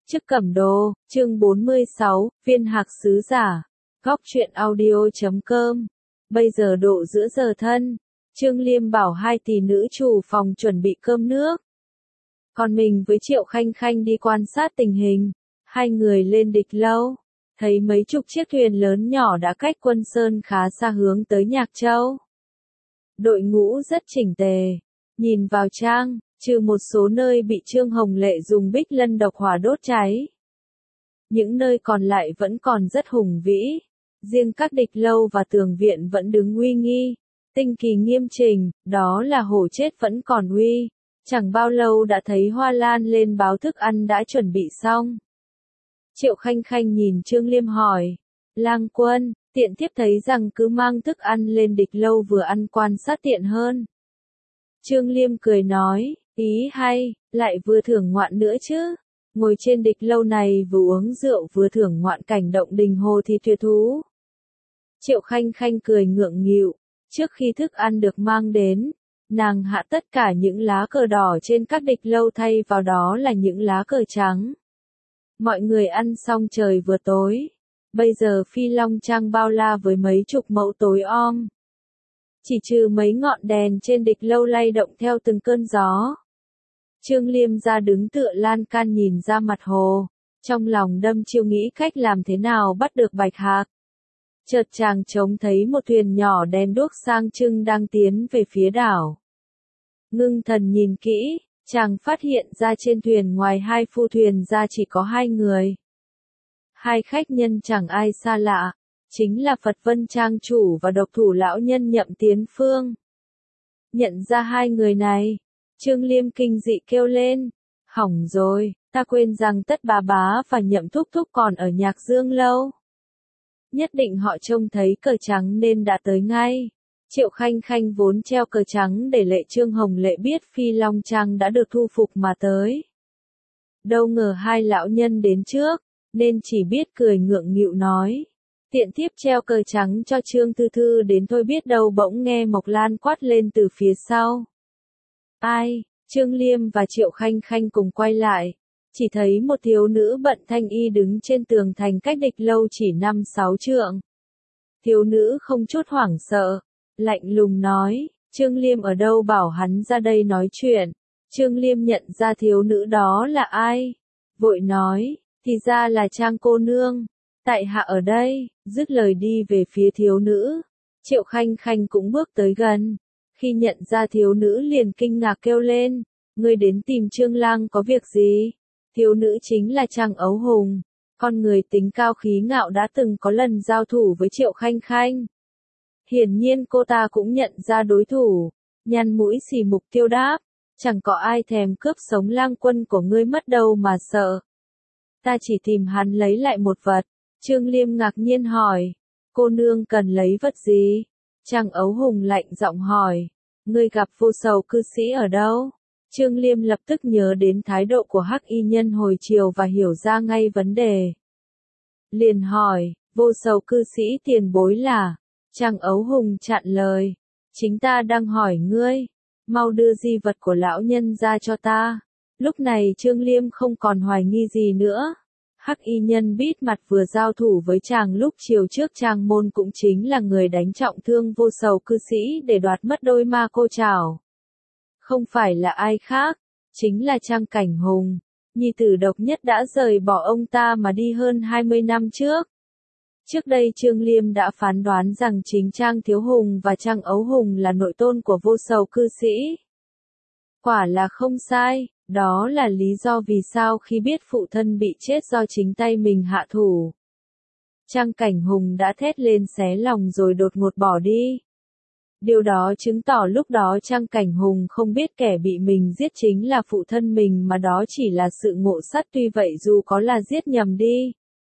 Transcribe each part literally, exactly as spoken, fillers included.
Chức Cẩm Đồ, chương bốn mươi sáu, Viên Hạc Sứ Giả. Góc truyện audio chấm com. Bây giờ độ giữa giờ thân. Trương Liêm bảo hai tỷ nữ chủ phòng chuẩn bị cơm nước. Còn mình với Triệu Khanh Khanh đi quan sát tình hình. Hai người lên Địch Lâu. Thấy mấy chục chiếc thuyền lớn nhỏ đã cách Quân Sơn khá xa hướng tới Nhạc Châu. Đội ngũ rất chỉnh tề. Nhìn vào trang, trừ một số nơi bị Trương Hồng Lệ dùng bích lân độc hỏa đốt cháy. Những nơi còn lại vẫn còn rất hùng vĩ. Riêng các Địch Lâu và tường viện vẫn đứng uy nghi. Tinh kỳ nghiêm chỉnh, đó là hổ chết vẫn còn uy. Chẳng bao lâu đã thấy Hoa Lan lên báo thức ăn đã chuẩn bị xong. Triệu Khanh Khanh nhìn Trương Liêm hỏi. Lang quân, tiện thiếp thấy rằng cứ mang thức ăn lên Địch Lâu vừa ăn quan sát tiện hơn. Trương Liêm cười nói, ý hay, lại vừa thưởng ngoạn nữa chứ. Ngồi trên Địch Lâu này vừa uống rượu vừa thưởng ngoạn cảnh động đình hồ thì tuyệt thú. Triệu Khanh Khanh cười ngượng nghịu, trước khi thức ăn được mang đến, nàng hạ tất cả những lá cờ đỏ trên các Địch Lâu thay vào đó là những lá cờ trắng. Mọi người ăn xong trời vừa tối, bây giờ Phi Long Trang bao la với mấy chục mẫu tối om. Chỉ trừ mấy ngọn đèn trên Địch Lâu lay động theo từng cơn gió. Trương Liêm ra đứng tựa lan can nhìn ra mặt hồ, trong lòng đâm chiêu nghĩ cách làm thế nào bắt được Bạch Hạc. Chợt chàng trông thấy một thuyền nhỏ đèn đuốc sang trưng đang tiến về phía đảo. Ngưng thần nhìn kỹ, chàng phát hiện ra trên thuyền ngoài hai phu thuyền ra chỉ có hai người. Hai khách nhân chẳng ai xa lạ, chính là Phật Vân Trang chủ và độc thủ lão nhân Nhậm Tiến Phương. Nhận ra hai người này, Trương Liêm kinh dị kêu lên, hỏng rồi, ta quên rằng Tất Bá Bá và Nhậm Thúc Thúc còn ở Nhạc Dương Lâu. Nhất định họ trông thấy cờ trắng nên đã tới ngay. Triệu Khanh Khanh vốn treo cờ trắng để lệ Trương Hồng Lệ biết Phi Long Trang đã được thu phục mà tới. Đâu ngờ hai lão nhân đến trước, nên chỉ biết cười ngượng nghịu nói. Tiện thiếp treo cờ trắng cho Trương Thư Thư đến thôi, biết đâu bỗng nghe Mộc Lan quát lên từ phía sau. Ai? Trương Liêm và Triệu Khanh Khanh cùng quay lại. Chỉ thấy một thiếu nữ bận thanh y đứng trên tường thành cách Địch Lâu chỉ năm sáu trượng. Thiếu nữ không chút hoảng sợ, lạnh lùng nói, Trương Liêm ở đâu bảo hắn ra đây nói chuyện. Trương Liêm nhận ra thiếu nữ đó là ai. Vội nói, thì ra là Trang cô nương. Tại hạ ở đây, dứt lời đi về phía thiếu nữ. Triệu Khanh Khanh cũng bước tới gần. Khi nhận ra thiếu nữ liền kinh ngạc kêu lên, ngươi đến tìm Trương lang có việc gì? Thiếu nữ chính là Trang Ấu Hùng, con người tính cao khí ngạo đã từng có lần giao thủ với Triệu Khanh Khanh. Hiển nhiên cô ta cũng nhận ra đối thủ, nhăn mũi xì mục tiêu đáp, chẳng có ai thèm cướp sống lang quân của ngươi mất đâu mà sợ. Ta chỉ tìm hắn lấy lại một vật. Trương Liêm ngạc nhiên hỏi, cô nương cần lấy vật gì? Trang Ấu Hùng lạnh giọng hỏi, ngươi gặp Vô Sầu cư sĩ ở đâu? Trương Liêm lập tức nhớ đến thái độ của Hắc Y Nhân hồi chiều và hiểu ra ngay vấn đề. Liền hỏi, Vô Sầu cư sĩ tiền bối là? Trang Ấu Hùng chặn lời, chính ta đang hỏi ngươi, mau đưa di vật của lão nhân ra cho ta. Lúc này Trương Liêm không còn hoài nghi gì nữa. Hắc Y Nhân bít mặt vừa giao thủ với chàng lúc chiều trước Trang môn cũng chính là người đánh trọng thương Vô Sầu cư sĩ để đoạt mất đôi ma cô trảo. Không phải là ai khác, chính là Trang Cảnh Hùng, nhi tử độc nhất đã rời bỏ ông ta mà đi hơn hai mươi năm trước. Trước đây Trương Liêm đã phán đoán rằng chính Trang Thiếu Hùng và Trang Ấu Hùng là nội tôn của Vô Sầu cư sĩ. Quả là không sai, đó là lý do vì sao khi biết phụ thân bị chết do chính tay mình hạ thủ. Trang Cảnh Hùng đã thét lên xé lòng rồi đột ngột bỏ đi. Điều đó chứng tỏ lúc đó Trang Cảnh Hùng không biết kẻ bị mình giết chính là phụ thân mình mà đó chỉ là sự ngộ sát, tuy vậy dù có là giết nhầm đi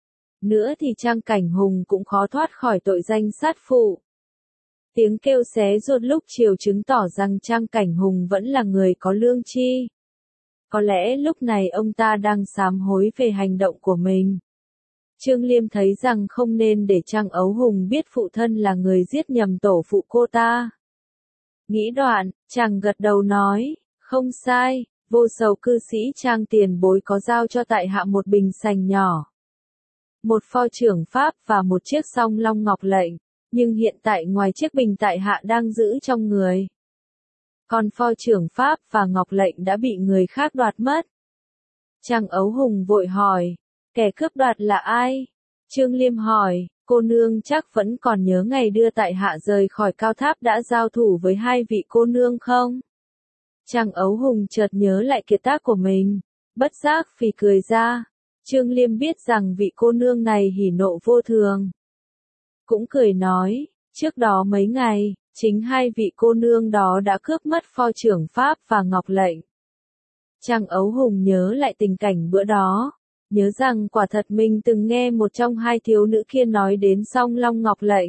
nữa thì Trang Cảnh Hùng cũng khó thoát khỏi tội danh sát phụ. Tiếng kêu xé ruột lúc chiều chứng tỏ rằng Trang Cảnh Hùng vẫn là người có lương tri. Có lẽ lúc này ông ta đang sám hối về hành động của mình. Trương Liêm thấy rằng không nên để Trang Ấu Hùng biết phụ thân là người giết nhầm tổ phụ cô ta. Nghĩ đoạn, chàng gật đầu nói, không sai, Vô sầu cư sĩ Trang tiền bối có giao cho tại hạ một bình sành nhỏ, một pho trưởng pháp và một chiếc song long ngọc lệnh, nhưng hiện tại ngoài chiếc bình tại hạ đang giữ trong người, còn pho trưởng pháp và ngọc lệnh đã bị người khác đoạt mất. Trang Ấu Hùng vội hỏi, kẻ cướp đoạt là ai? Trương Liêm hỏi, cô nương chắc vẫn còn nhớ ngày đưa tại hạ rời khỏi cao tháp đã giao thủ với hai vị cô nương không? Trang Ấu Hùng chợt nhớ lại kiệt tác của mình, bất giác phì cười ra. Trương Liêm biết rằng vị cô nương này hỉ nộ vô thường, cũng cười nói, trước đó mấy ngày, chính hai vị cô nương đó đã cướp mất pho trưởng pháp và ngọc lệnh. Trang Ấu Hùng nhớ lại tình cảnh bữa đó, nhớ rằng quả thật mình từng nghe một trong hai thiếu nữ kia nói đến song long ngọc lệnh.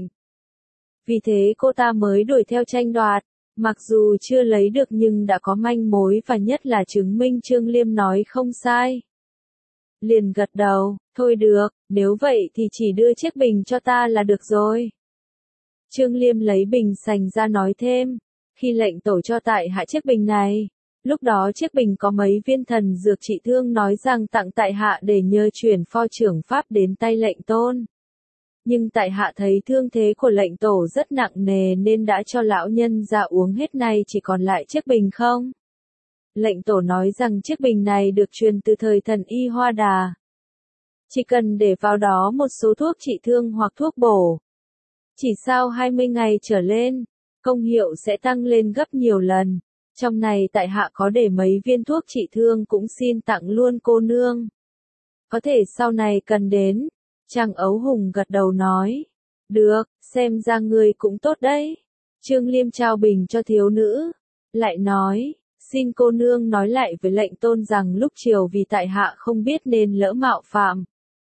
Vì thế cô ta mới đuổi theo tranh đoạt, mặc dù chưa lấy được nhưng đã có manh mối và nhất là chứng minh Trương Liêm nói không sai. Liền gật đầu, thôi được, nếu vậy thì chỉ đưa chiếc bình cho ta là được rồi. Trương Liêm lấy bình sành ra nói thêm, khi lệnh tổ cho tại hạ chiếc bình này, lúc đó chiếc bình có mấy viên thần dược trị thương nói rằng tặng tại hạ để nhờ chuyển pho trưởng pháp đến tay lệnh tôn. Nhưng tại hạ thấy thương thế của lệnh tổ rất nặng nề nên đã cho lão nhân ra uống hết nay chỉ còn lại chiếc bình không. Lệnh tổ nói rằng chiếc bình này được truyền từ thời thần y Hoa Đà. Chỉ cần để vào đó một số thuốc trị thương hoặc thuốc bổ. Chỉ sau hai mươi ngày trở lên, công hiệu sẽ tăng lên gấp nhiều lần. Trong này tại hạ có để mấy viên thuốc trị thương cũng xin tặng luôn cô nương. Có thể sau này cần đến. Trang Ấu Hùng gật đầu nói. Được, xem ra người cũng tốt đấy. Trương Liêm trao bình cho thiếu nữ. Lại nói, xin cô nương nói lại với lệnh tôn rằng lúc chiều vì tại hạ không biết nên lỡ mạo phạm.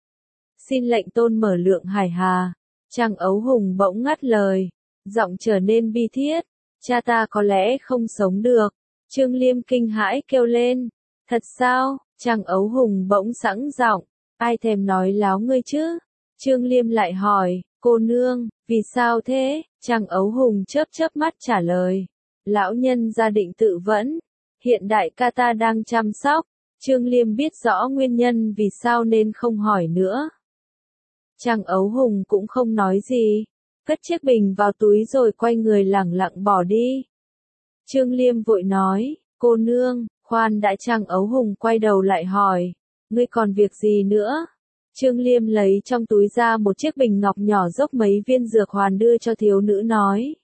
Xin lệnh tôn mở lượng hải hà. Trang Ấu Hùng bỗng ngắt lời. Giọng trở nên bi thiết. Cha ta có lẽ không sống được. Trương Liêm kinh hãi kêu lên. Thật sao? Trang Ấu Hùng bỗng sẵn giọng. Ai thèm nói láo ngươi chứ? Trương Liêm lại hỏi, cô nương, vì sao thế? Trang Ấu Hùng chớp chớp mắt trả lời. Lão nhân gia định tự vẫn. Hiện đại ca ta đang chăm sóc. Trương Liêm biết rõ nguyên nhân vì sao nên không hỏi nữa. Trang Ấu Hùng cũng không nói gì. Cất chiếc bình vào túi rồi quay người lẳng lặng bỏ đi. Trương Liêm vội nói, cô nương, khoan đã. Trang Ấu Hùng quay đầu lại hỏi, ngươi còn việc gì nữa? Trương Liêm lấy trong túi ra một chiếc bình ngọc nhỏ dốc mấy viên dược hoàn đưa cho thiếu nữ nói.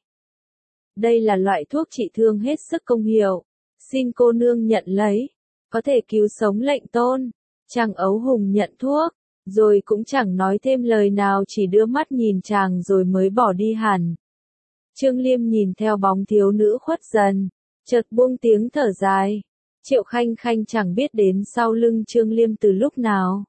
Đây là loại thuốc trị thương hết sức công hiệu. Xin cô nương nhận lấy. Có thể cứu sống lệnh tôn. Trang Ấu Hùng nhận thuốc. Rồi cũng chẳng nói thêm lời nào chỉ đưa mắt nhìn chàng rồi mới bỏ đi hẳn. Trương Liêm nhìn theo bóng thiếu nữ khuất dần. Chợt buông tiếng thở dài. Triệu Khanh Khanh chẳng biết đến sau lưng Trương Liêm từ lúc nào.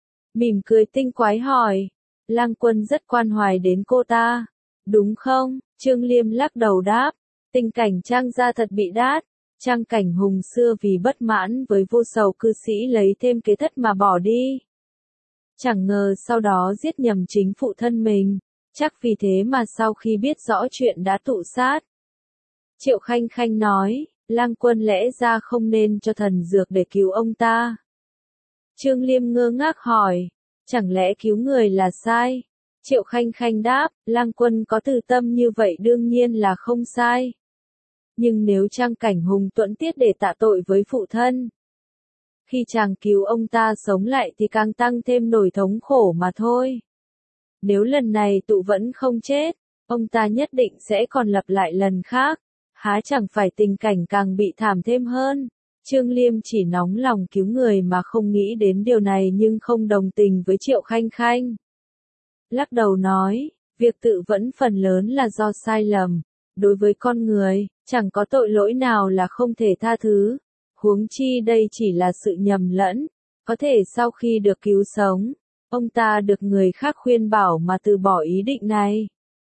Mỉm cười tinh quái hỏi. Lang Quân rất quan hoài đến cô ta. Đúng không? Trương Liêm lắc đầu đáp. Tình cảnh Trang gia thật bị đát. Trang Cảnh Hùng xưa vì bất mãn với vô sầu cư sĩ lấy thêm kế thất mà bỏ đi. Chẳng ngờ sau đó giết nhầm chính phụ thân mình. Chắc vì thế mà sau khi biết rõ chuyện đã tụ sát. Triệu Khanh Khanh nói. Lang Quân lẽ ra không nên cho thần dược để cứu ông ta. Trương Liêm ngơ ngác hỏi. Chẳng lẽ cứu người là sai? Triệu Khanh Khanh đáp. Lang Quân có từ tâm như vậy đương nhiên là không sai. Nhưng nếu Trang Cảnh Hùng tuẫn tiết để tạ tội với phụ thân. Khi chàng cứu ông ta sống lại thì càng tăng thêm nỗi thống khổ mà thôi. Nếu lần này tụ vẫn không chết, ông ta nhất định sẽ còn lặp lại lần khác. Há chẳng phải tình cảnh càng bị thảm thêm hơn. Trương Liêm chỉ nóng lòng cứu người mà không nghĩ đến điều này nhưng không đồng tình với Triệu Khanh Khanh. Lắc đầu nói, việc tự vẫn phần lớn là do sai lầm. Đối với con người, chẳng có tội lỗi nào là không thể tha thứ. Huống chi đây chỉ là sự nhầm lẫn. Có thể sau khi được cứu sống, ông ta được người khác khuyên bảo mà từ bỏ ý định này.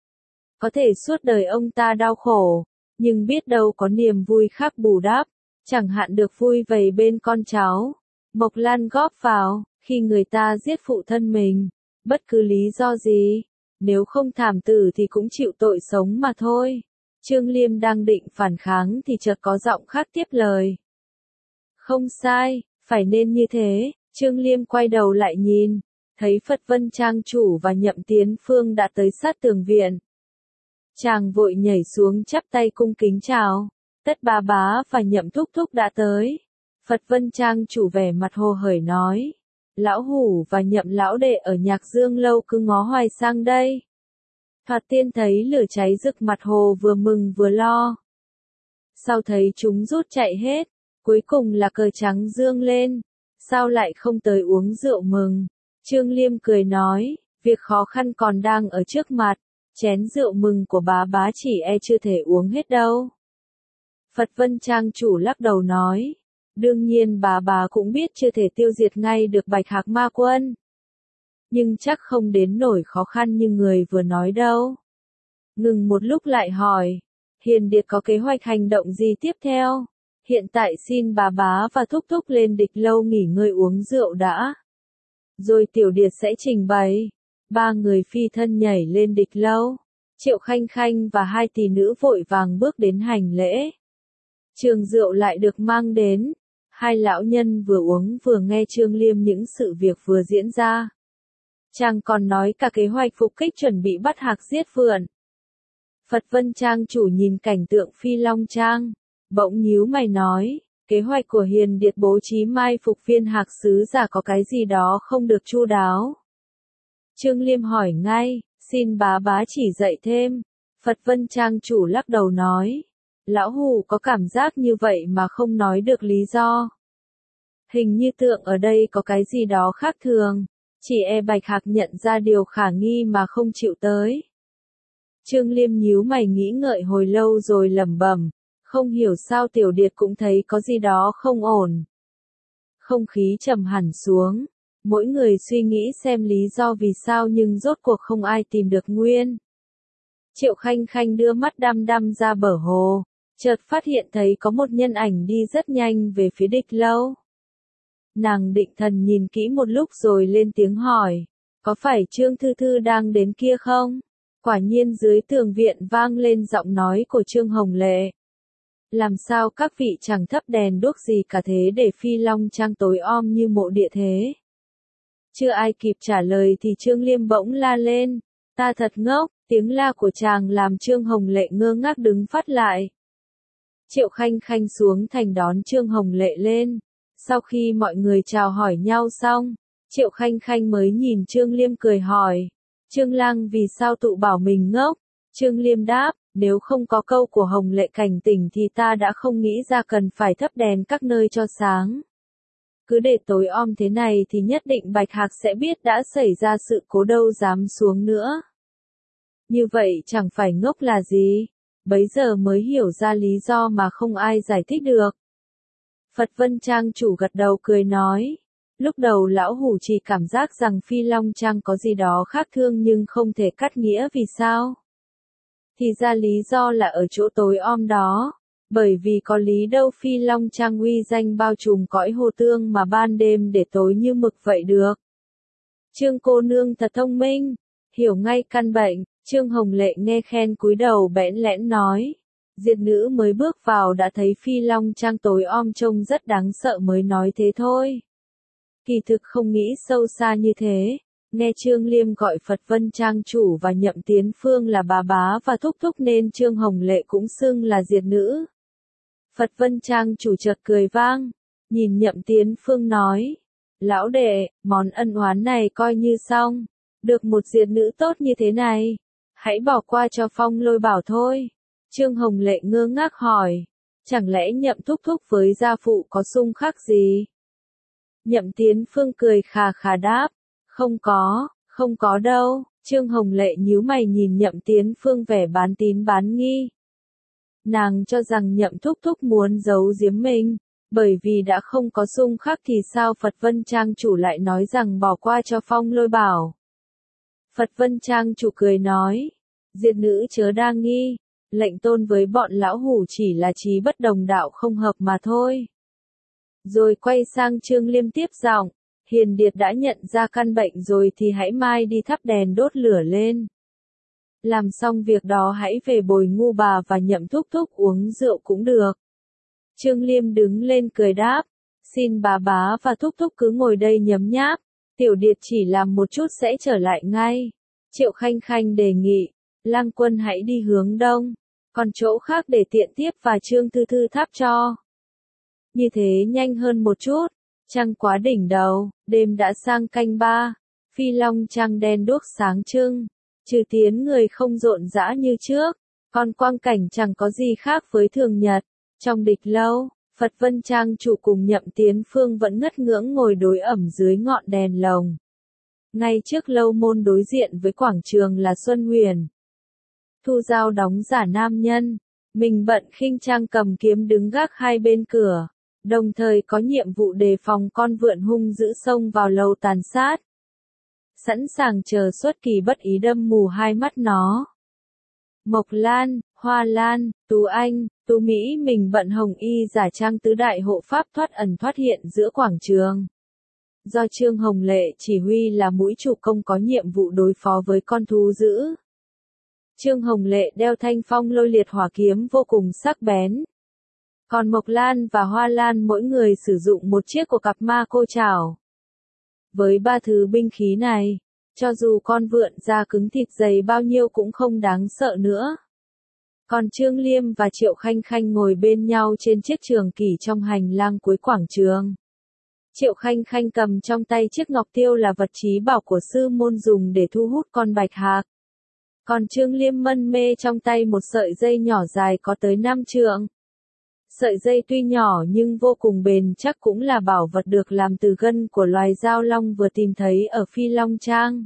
Có thể suốt đời ông ta đau khổ, nhưng biết đâu có niềm vui khác bù đắp. Chẳng hạn được vui vầy bên con cháu. Mộc Lan góp vào, khi người ta giết phụ thân mình, bất cứ lý do gì, nếu không thảm tử thì cũng chịu tội sống mà thôi. Trương Liêm đang định phản kháng thì chợt có giọng khác tiếp lời. Không sai, phải nên như thế. Trương Liêm quay đầu lại nhìn, thấy Phật Vân Trang chủ và Nhậm Tiến Phương đã tới sát tường viện. Chàng vội nhảy xuống chắp tay cung kính chào. Tất bá bá và Nhậm thúc thúc đã tới. Phật Vân Trang chủ vẻ mặt hồ hởi nói. Lão hủ và Nhậm lão đệ ở Nhạc Dương lâu cứ ngó hoài sang đây. Thoạt tiên thấy lửa cháy rực mặt hồ vừa mừng vừa lo. Sau thấy chúng rút chạy hết, cuối cùng là cờ trắng dương lên. Sao lại không tới uống rượu mừng? Trương Liêm cười nói, việc khó khăn còn đang ở trước mặt. Chén rượu mừng của bá bá chỉ e chưa thể uống hết đâu. Phật Vân Trang chủ lắc đầu nói. Đương nhiên bá bá cũng biết chưa thể tiêu diệt ngay được Bạch Hạc Ma Quân. Nhưng chắc không đến nổi khó khăn như người vừa nói đâu. Ngừng một lúc lại hỏi. Hiền Điệt có kế hoạch hành động gì tiếp theo? Hiện tại xin bá bá và thúc thúc lên Địch lâu nghỉ ngơi uống rượu đã. Rồi Tiểu Điệt sẽ trình bày. Ba người phi thân nhảy lên Địch lâu. Triệu Khanh Khanh và hai tỷ nữ vội vàng bước đến hành lễ. Trường rượu lại được mang đến. Hai lão nhân vừa uống vừa nghe Trương Liêm những sự việc vừa diễn ra. Chàng còn nói cả kế hoạch phục kích chuẩn bị bắt Hạc giết Phượng. Phật Vân Trang chủ nhìn cảnh tượng Phi Long Trang, bỗng nhíu mày nói, kế hoạch của Hiền Điệt bố trí mai phục viên Hạc sứ giả có cái gì đó không được chu đáo. Trương Liêm hỏi ngay, xin bá bá chỉ dạy thêm. Phật Vân Trang chủ lắc đầu nói, lão hủ có cảm giác như vậy mà không nói được lý do. Hình như tượng ở đây có cái gì đó khác thường, chỉ e Bạch Hạc nhận ra điều khả nghi mà không chịu tới. Trương Liêm nhíu mày nghĩ ngợi hồi lâu rồi lẩm bẩm, không hiểu sao Tiểu Điệt cũng thấy có gì đó không ổn. Không khí trầm hẳn xuống, mỗi người suy nghĩ xem lý do vì sao nhưng rốt cuộc không ai tìm được nguyên. Triệu Khanh Khanh đưa mắt đăm đăm ra bờ hồ, chợt phát hiện thấy có một nhân ảnh đi rất nhanh về phía Địch lâu. Nàng định thần nhìn kỹ một lúc rồi lên tiếng hỏi, có phải Trương Thư Thư đang đến kia không? Quả nhiên dưới tường viện vang lên giọng nói của Trương Hồng Lệ. Làm sao các vị chẳng thắp đèn đuốc gì cả thế để Phi Long Trang tối om như mộ địa thế? Chưa ai kịp trả lời thì Trương Liêm bỗng la lên, ta thật ngốc, tiếng la của chàng làm Trương Hồng Lệ ngơ ngác đứng phát lại. Triệu Khanh Khanh xuống thành đón Trương Hồng Lệ lên. Sau khi mọi người chào hỏi nhau xong, Triệu Khanh Khanh mới nhìn Trương Liêm cười hỏi, Trương Lang vì sao tụ bảo mình ngốc? Trương Liêm đáp, nếu không có câu của Hồng Lệ cảnh tỉnh thì ta đã không nghĩ ra cần phải thắp đèn các nơi cho sáng. Cứ để tối om thế này thì nhất định Bạch Hạc sẽ biết đã xảy ra sự cố đâu dám xuống nữa. Như vậy chẳng phải ngốc là gì, bấy giờ mới hiểu ra lý do mà không ai giải thích được. Phật Vân Trang chủ gật đầu cười nói, lúc đầu lão hủ chỉ cảm giác rằng Phi Long Trang có gì đó khác thường nhưng không thể cắt nghĩa vì sao. Thì ra lý do là ở chỗ tối om đó, bởi vì có lý đâu Phi Long Trang uy danh bao trùm cõi hồ tương mà ban đêm để tối như mực vậy được. Trương cô nương thật thông minh, hiểu ngay căn bệnh. Trương Hồng Lệ nghe khen cúi đầu bẽn lẽn nói. Diệt nữ mới bước vào đã thấy Phi Long Trang tối om trông rất đáng sợ mới nói thế thôi. Kỳ thực không nghĩ sâu xa như thế. Nghe Trương Liêm gọi Phật Vân Trang chủ và Nhậm Tiến Phương là bà bá và thúc thúc nên Trương Hồng Lệ cũng xưng là diệt nữ. Phật Vân Trang chủ chợt cười vang, nhìn Nhậm Tiến Phương nói. Lão đệ, món ân oán này coi như xong. Được một diệt nữ tốt như thế này. Hãy bỏ qua cho Phong Lôi Bảo thôi. Trương Hồng Lệ ngơ ngác hỏi. Chẳng lẽ Nhậm thúc thúc với gia phụ có xung khắc gì? Nhậm Tiến Phương cười khà khà đáp. Không có, không có đâu. Trương Hồng Lệ nhíu mày nhìn Nhậm Tiến Phương vẻ bán tín bán nghi. Nàng cho rằng Nhậm thúc thúc muốn giấu giếm mình. Bởi vì đã không có xung khắc thì sao Phật Vân Trang chủ lại nói rằng bỏ qua cho Phong Lôi Bảo. Phật Vân Trang chủ cười nói. Diệt nữ chớ đa nghi. Lệnh tôn với bọn lão hủ chỉ là trí bất đồng đạo không hợp mà thôi. Rồi quay sang Trương Liêm tiếp giọng. Hiền Điệt đã nhận ra căn bệnh rồi thì hãy mai đi thắp đèn đốt lửa lên. Làm xong việc đó hãy về bồi ngu bà và Nhậm thúc thúc uống rượu cũng được. Trương Liêm đứng lên cười đáp. Xin bà bá và thúc thúc cứ ngồi đây nhấm nháp, tiểu điệt chỉ làm một chút sẽ trở lại ngay. Triệu Khanh Khanh đề nghị, Lang Quân hãy đi hướng đông, còn chỗ khác để tiện tiếp và Trương Thư Thư tháp cho. Như thế nhanh hơn một chút, trăng quá đỉnh đầu, đêm đã sang canh ba, phi long trăng đen đuốc sáng trưng, trừ tiến người không rộn rã như trước, còn quang cảnh chẳng có gì khác với thường nhật. Trong địch lâu, Phật Vân Trang chủ cùng Nhậm Tiến Phương vẫn ngất ngưỡng ngồi đối ẩm dưới ngọn đèn lồng. Ngay trước lâu môn đối diện với quảng trường là Xuân Huyền. Thu Giao đóng giả nam nhân, mình bận khinh trang cầm kiếm đứng gác hai bên cửa, đồng thời có nhiệm vụ đề phòng con vượn hung dữ xông vào lầu tàn sát. Sẵn sàng chờ xuất kỳ bất ý đâm mù hai mắt nó. Mộc Lan, Hoa Lan, Tú Anh, Tú Mỹ mình bận hồng y giả trang tứ đại hộ pháp thoát ẩn thoát hiện giữa quảng trường. Do Trương Hồng Lệ chỉ huy là mũi chủ công có nhiệm vụ đối phó với con thú dữ. Trương Hồng Lệ đeo thanh phong lôi liệt hỏa kiếm vô cùng sắc bén. Còn Mộc Lan và Hoa Lan mỗi người sử dụng một chiếc của cặp ma cô trảo. Với ba thứ binh khí này, cho dù con vượn da cứng thịt dày bao nhiêu cũng không đáng sợ nữa. Còn Trương Liêm và Triệu Khanh Khanh ngồi bên nhau trên chiếc trường kỷ trong hành lang cuối quảng trường. Triệu Khanh Khanh cầm trong tay chiếc ngọc tiêu là vật trí bảo của sư môn dùng để thu hút con bạch hạc. Còn Trương Liêm mân mê trong tay một sợi dây nhỏ dài có tới năm trượng. Sợi dây tuy nhỏ nhưng vô cùng bền chắc cũng là bảo vật được làm từ gân của loài dao long vừa tìm thấy ở Phi Long Trang.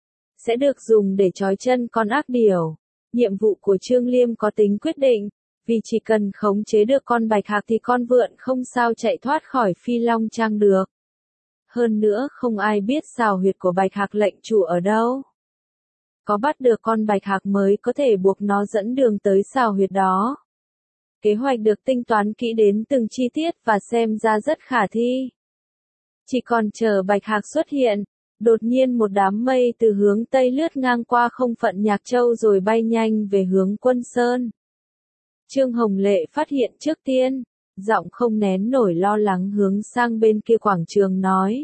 Sẽ được dùng để trói chân con ác điểu. Nhiệm vụ của Trương Liêm có tính quyết định, vì chỉ cần khống chế được con bạch hạc thì con vượn không sao chạy thoát khỏi Phi Long Trang được. Hơn nữa không ai biết xào huyệt của bạch hạc lệnh chủ ở đâu. Có bắt được con bạch hạc mới có thể buộc nó dẫn đường tới xào huyệt đó. Kế hoạch được tinh toán kỹ đến từng chi tiết và xem ra rất khả thi. Chỉ còn chờ bạch hạc xuất hiện, đột nhiên một đám mây từ hướng Tây lướt ngang qua không phận Nhạc Châu rồi bay nhanh về hướng Quân Sơn. Trương Hồng Lệ phát hiện trước tiên, giọng không nén nổi lo lắng hướng sang bên kia quảng trường nói.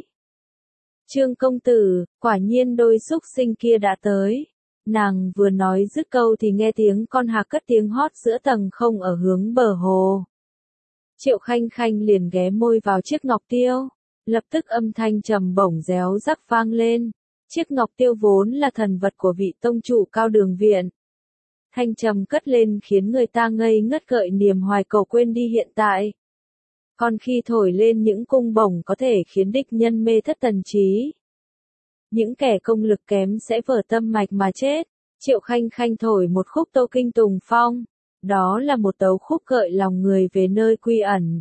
Trương công tử, quả nhiên đôi súc sinh kia đã tới. Nàng vừa nói dứt câu thì nghe tiếng con hạc cất tiếng hót giữa tầng không ở hướng bờ hồ. Triệu Khanh Khanh liền ghé môi vào chiếc ngọc tiêu, lập tức âm thanh trầm bổng réo rắc vang lên. Chiếc ngọc tiêu vốn là thần vật của vị tông chủ Cao Đường Viện. Thanh trầm cất lên khiến người ta ngây ngất gợi niềm hoài cầu quên đi hiện tại. Còn khi thổi lên những cung bổng có thể khiến địch nhân mê thất thần trí. Những kẻ công lực kém sẽ vỡ tâm mạch mà chết. Triệu Khanh Khanh thổi một khúc Tâu Kinh Tùng Phong. Đó là một tấu khúc gợi lòng người về nơi quy ẩn.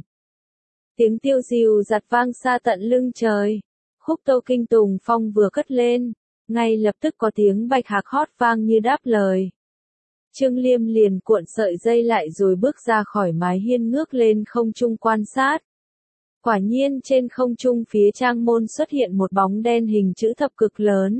Tiếng tiêu dìu giặt vang xa tận lưng trời. Khúc Tâu Kinh Tùng Phong vừa cất lên, ngay lập tức có tiếng bạch hạc hót vang như đáp lời. Trương Liêm liền cuộn sợi dây lại rồi bước ra khỏi mái hiên ngước lên không trung quan sát. Quả nhiên trên không trung phía trang môn xuất hiện một bóng đen hình chữ thập cực lớn.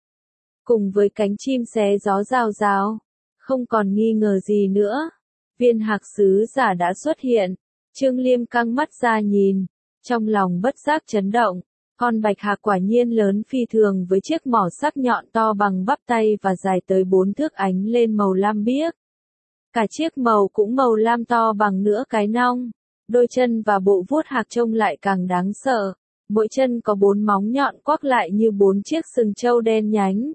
Cùng với cánh chim xé gió rào rào, không còn nghi ngờ gì nữa. Viên hạc sứ giả đã xuất hiện. Trương Liêm căng mắt ra nhìn, trong lòng bất giác chấn động. Con bạch hạc quả nhiên lớn phi thường với chiếc mỏ sắc nhọn to bằng bắp tay và dài tới bốn thước ánh lên màu lam biếc. Cả chiếc màu cũng màu lam to bằng nửa cái nong. Đôi chân và bộ vuốt hạc trông lại càng đáng sợ. Mỗi chân có bốn móng nhọn quắc lại như bốn chiếc sừng trâu đen nhánh.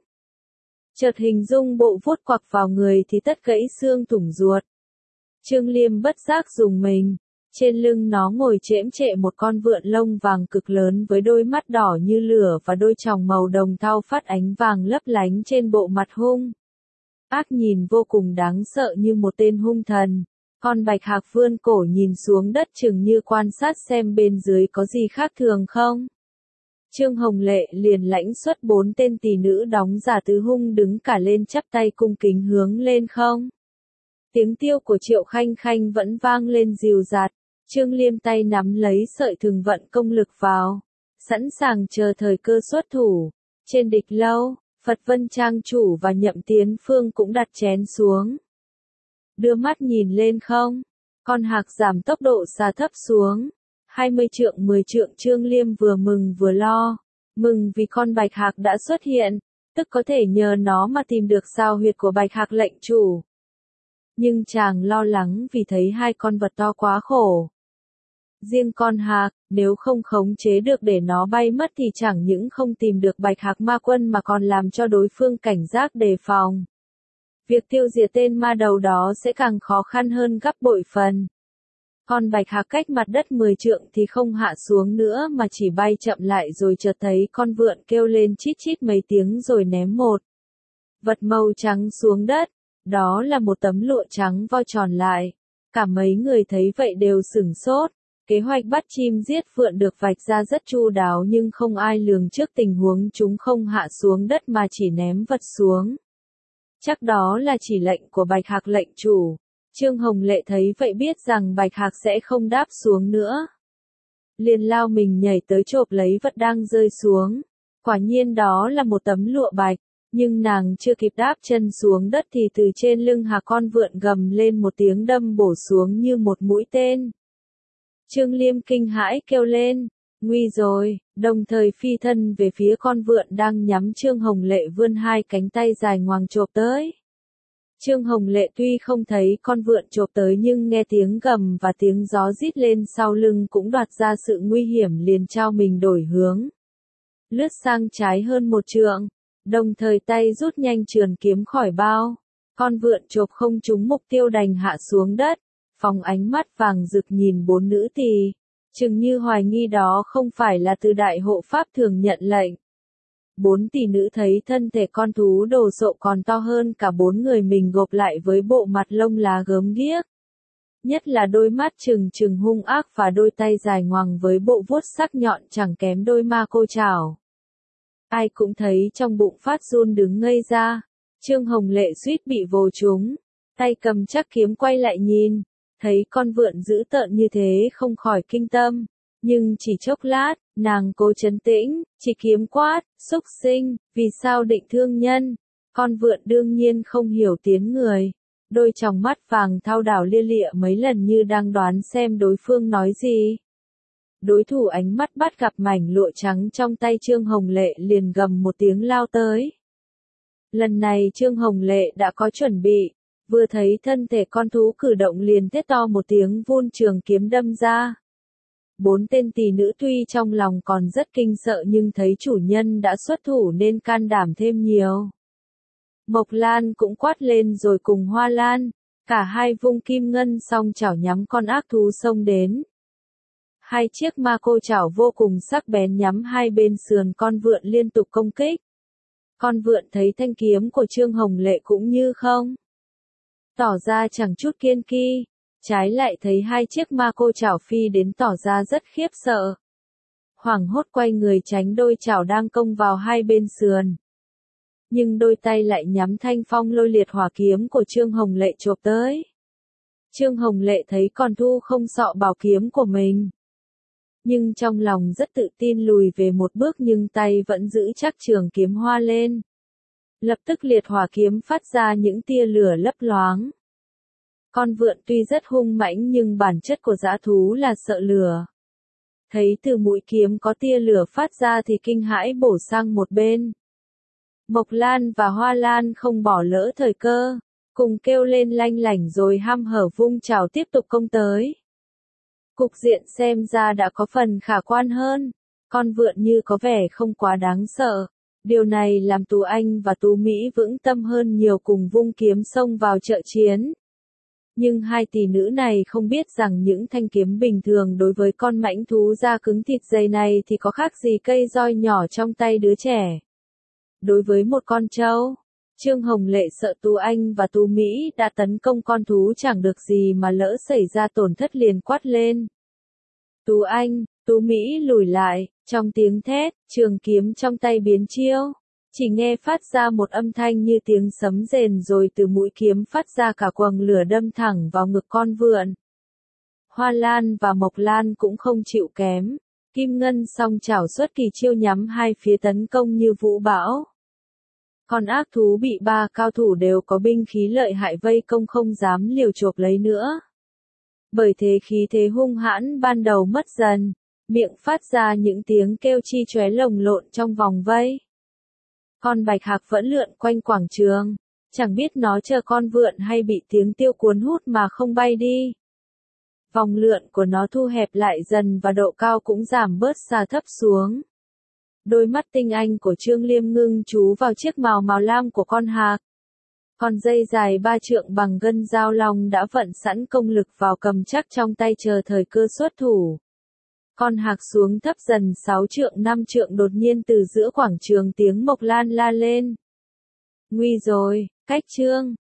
Chợt hình dung bộ vuốt quặc vào người thì tất gãy xương thủng ruột. Trương Liêm bất giác dùng mình. Trên lưng nó ngồi chễm trệ một con vượn lông vàng cực lớn với đôi mắt đỏ như lửa và đôi tròng màu đồng thau phát ánh vàng lấp lánh trên bộ mặt hung. Ác nhìn vô cùng đáng sợ như một tên hung thần. Con bạch hạc vươn cổ nhìn xuống đất chừng như quan sát xem bên dưới có gì khác thường không. Trương Hồng Lệ liền lãnh xuất bốn tên tỳ nữ đóng giả tứ hung đứng cả lên chắp tay cung kính hướng lên không. Tiếng tiêu của Triệu Khanh Khanh vẫn vang lên dìu dạt. Trương Liêm tay nắm lấy sợi thừng vận công lực vào, sẵn sàng chờ thời cơ xuất thủ. Trên địch lâu, Phật Vân Trang chủ và Nhậm Tiến Phương cũng đặt chén xuống. Đưa mắt nhìn lên không, con hạc giảm tốc độ xà thấp xuống, hai mươi trượng mười trượng. Trương Liêm vừa mừng vừa lo. Mừng vì con bạch hạc đã xuất hiện, tức có thể nhờ nó mà tìm được sao huyệt của bạch hạc lệnh chủ. Nhưng chàng lo lắng vì thấy hai con vật to quá khổ. Riêng con hạc, nếu không khống chế được để nó bay mất thì chẳng những không tìm được bạch hạc ma quân mà còn làm cho đối phương cảnh giác đề phòng. Việc tiêu diệt tên ma đầu đó sẽ càng khó khăn hơn gấp bội phần. Con bạch hạc cách mặt đất mười trượng thì không hạ xuống nữa mà chỉ bay chậm lại, rồi chợt thấy con vượn kêu lên chít chít mấy tiếng rồi ném một vật màu trắng xuống đất. Đó là một tấm lụa trắng vo tròn lại. Cả mấy người thấy vậy đều sửng sốt. Kế hoạch bắt chim giết vượn được vạch ra rất chu đáo, nhưng không ai lường trước tình huống chúng không hạ xuống đất mà chỉ ném vật xuống. Chắc đó là chỉ lệnh của bạch hạc lệnh chủ. Trương Hồng Lệ thấy vậy biết rằng bạch hạc sẽ không đáp xuống nữa. Liền lao mình nhảy tới chộp lấy vật đang rơi xuống. Quả nhiên đó là một tấm lụa bạch. Nhưng nàng chưa kịp đáp chân xuống đất thì từ trên lưng hạc con vượn gầm lên một tiếng đâm bổ xuống như một mũi tên. Trương Liêm kinh hãi kêu lên, nguy rồi, đồng thời phi thân về phía con vượn đang nhắm Trương Hồng Lệ, vươn hai cánh tay dài ngoằng chộp tới. Trương Hồng Lệ tuy không thấy con vượn chộp tới nhưng nghe tiếng gầm và tiếng gió rít lên sau lưng cũng đoạt ra sự nguy hiểm, liền trao mình đổi hướng. Lướt sang trái hơn một trượng, đồng thời tay rút nhanh trường kiếm khỏi bao. Con vượn chộp không trúng mục tiêu đành hạ xuống đất. Phóng ánh mắt vàng rực nhìn bốn nữ tỳ, chừng như hoài nghi đó không phải là từ đại hộ pháp thường nhận lệnh. Bốn tỷ nữ thấy thân thể con thú đồ sộ còn to hơn cả bốn người mình gộp lại với bộ mặt lông lá gớm ghiếc. Nhất là đôi mắt trừng trừng hung ác và đôi tay dài ngoằng với bộ vuốt sắc nhọn chẳng kém đôi ma cô chảo. Ai cũng thấy trong bụng phát run đứng ngây ra. Trương Hồng Lệ suýt bị vồ trúng, tay cầm chắc kiếm quay lại nhìn. Thấy con vượn dữ tợn như thế không khỏi kinh tâm, nhưng chỉ chốc lát, nàng cố trấn tĩnh, chỉ kiếm quát, xúc sinh, vì sao định thương nhân? Con vượn đương nhiên không hiểu tiếng người, đôi tròng mắt vàng thao đảo lia lịa mấy lần như đang đoán xem đối phương nói gì. Đối thủ ánh mắt bắt gặp mảnh lụa trắng trong tay Trương Hồng Lệ liền gầm một tiếng lao tới. Lần này Trương Hồng Lệ đã có chuẩn bị. Vừa thấy thân thể con thú cử động liền thét to một tiếng vun trường kiếm đâm ra. Bốn tên tỷ nữ tuy trong lòng còn rất kinh sợ nhưng thấy chủ nhân đã xuất thủ nên can đảm thêm nhiều. Mộc Lan cũng quát lên rồi cùng Hoa Lan, cả hai vung kim ngân song chảo nhắm con ác thú xông đến. Hai chiếc ma cô chảo vô cùng sắc bén nhắm hai bên sườn con vượn liên tục công kích. Con vượn thấy thanh kiếm của Trương Hồng Lệ cũng như không tỏ ra chẳng chút kiêng kỵ, trái lại thấy hai chiếc ma cô chảo phi đến tỏ ra rất khiếp sợ. Hoảng hốt quay người tránh đôi chảo đang công vào hai bên sườn. Nhưng đôi tay lại nhắm thanh phong lôi liệt hỏa kiếm của Trương Hồng Lệ chộp tới. Trương Hồng Lệ thấy con thu không sọ bảo kiếm của mình. Nhưng trong lòng rất tự tin lùi về một bước nhưng tay vẫn giữ chắc trường kiếm hoa lên. Lập tức liệt hỏa kiếm phát ra những tia lửa lấp loáng. Con vượn tuy rất hung mãnh nhưng bản chất của dã thú là sợ lửa. Thấy từ mũi kiếm có tia lửa phát ra thì kinh hãi bổ sang một bên. Mộc Lan và Hoa Lan không bỏ lỡ thời cơ, cùng kêu lên lanh lảnh rồi hăm hở vung chảo tiếp tục công tới. Cục diện xem ra đã có phần khả quan hơn, con vượn như có vẻ không quá đáng sợ. Điều này làm Tú Anh và Tú Mỹ vững tâm hơn nhiều, cùng vung kiếm xông vào trợ chiến. Nhưng hai tỷ nữ này không biết rằng những thanh kiếm bình thường đối với con mãnh thú da cứng thịt dày này thì có khác gì cây roi nhỏ trong tay đứa trẻ. Đối với một con trâu, Trương Hồng Lệ sợ Tú Anh và Tú Mỹ đã tấn công con thú chẳng được gì mà lỡ xảy ra tổn thất liền quát lên. Tú Anh, Tú Mỹ lùi lại, trong tiếng thét, trường kiếm trong tay biến chiêu. Chỉ nghe phát ra một âm thanh như tiếng sấm rền rồi từ mũi kiếm phát ra cả quầng lửa đâm thẳng vào ngực con vượn. Hoa Lan và Mộc Lan cũng không chịu kém. Kim Ngân song chảo xuất kỳ chiêu nhắm hai phía tấn công như vũ bão. Con ác thú bị ba cao thủ đều có binh khí lợi hại vây công không dám liều chộp lấy nữa. Bởi thế khí thế hung hãn ban đầu mất dần, miệng phát ra những tiếng kêu chi chóe lồng lộn trong vòng vây. Con bạch hạc vẫn lượn quanh quảng trường, chẳng biết nó chờ con vượn hay bị tiếng tiêu cuốn hút mà không bay đi. Vòng lượn của nó thu hẹp lại dần và độ cao cũng giảm bớt xa thấp xuống. Đôi mắt tinh anh của Trương Liêm ngưng chú vào chiếc mào màu lam của con hạc. Con dây dài ba trượng bằng gân dao long đã vận sẵn công lực vào cầm chắc trong tay chờ thời cơ xuất thủ. Con hạc xuống thấp dần sáu trượng năm trượng đột nhiên từ giữa quảng trường tiếng Mộc Lan la lên. Nguy rồi, cách Trương,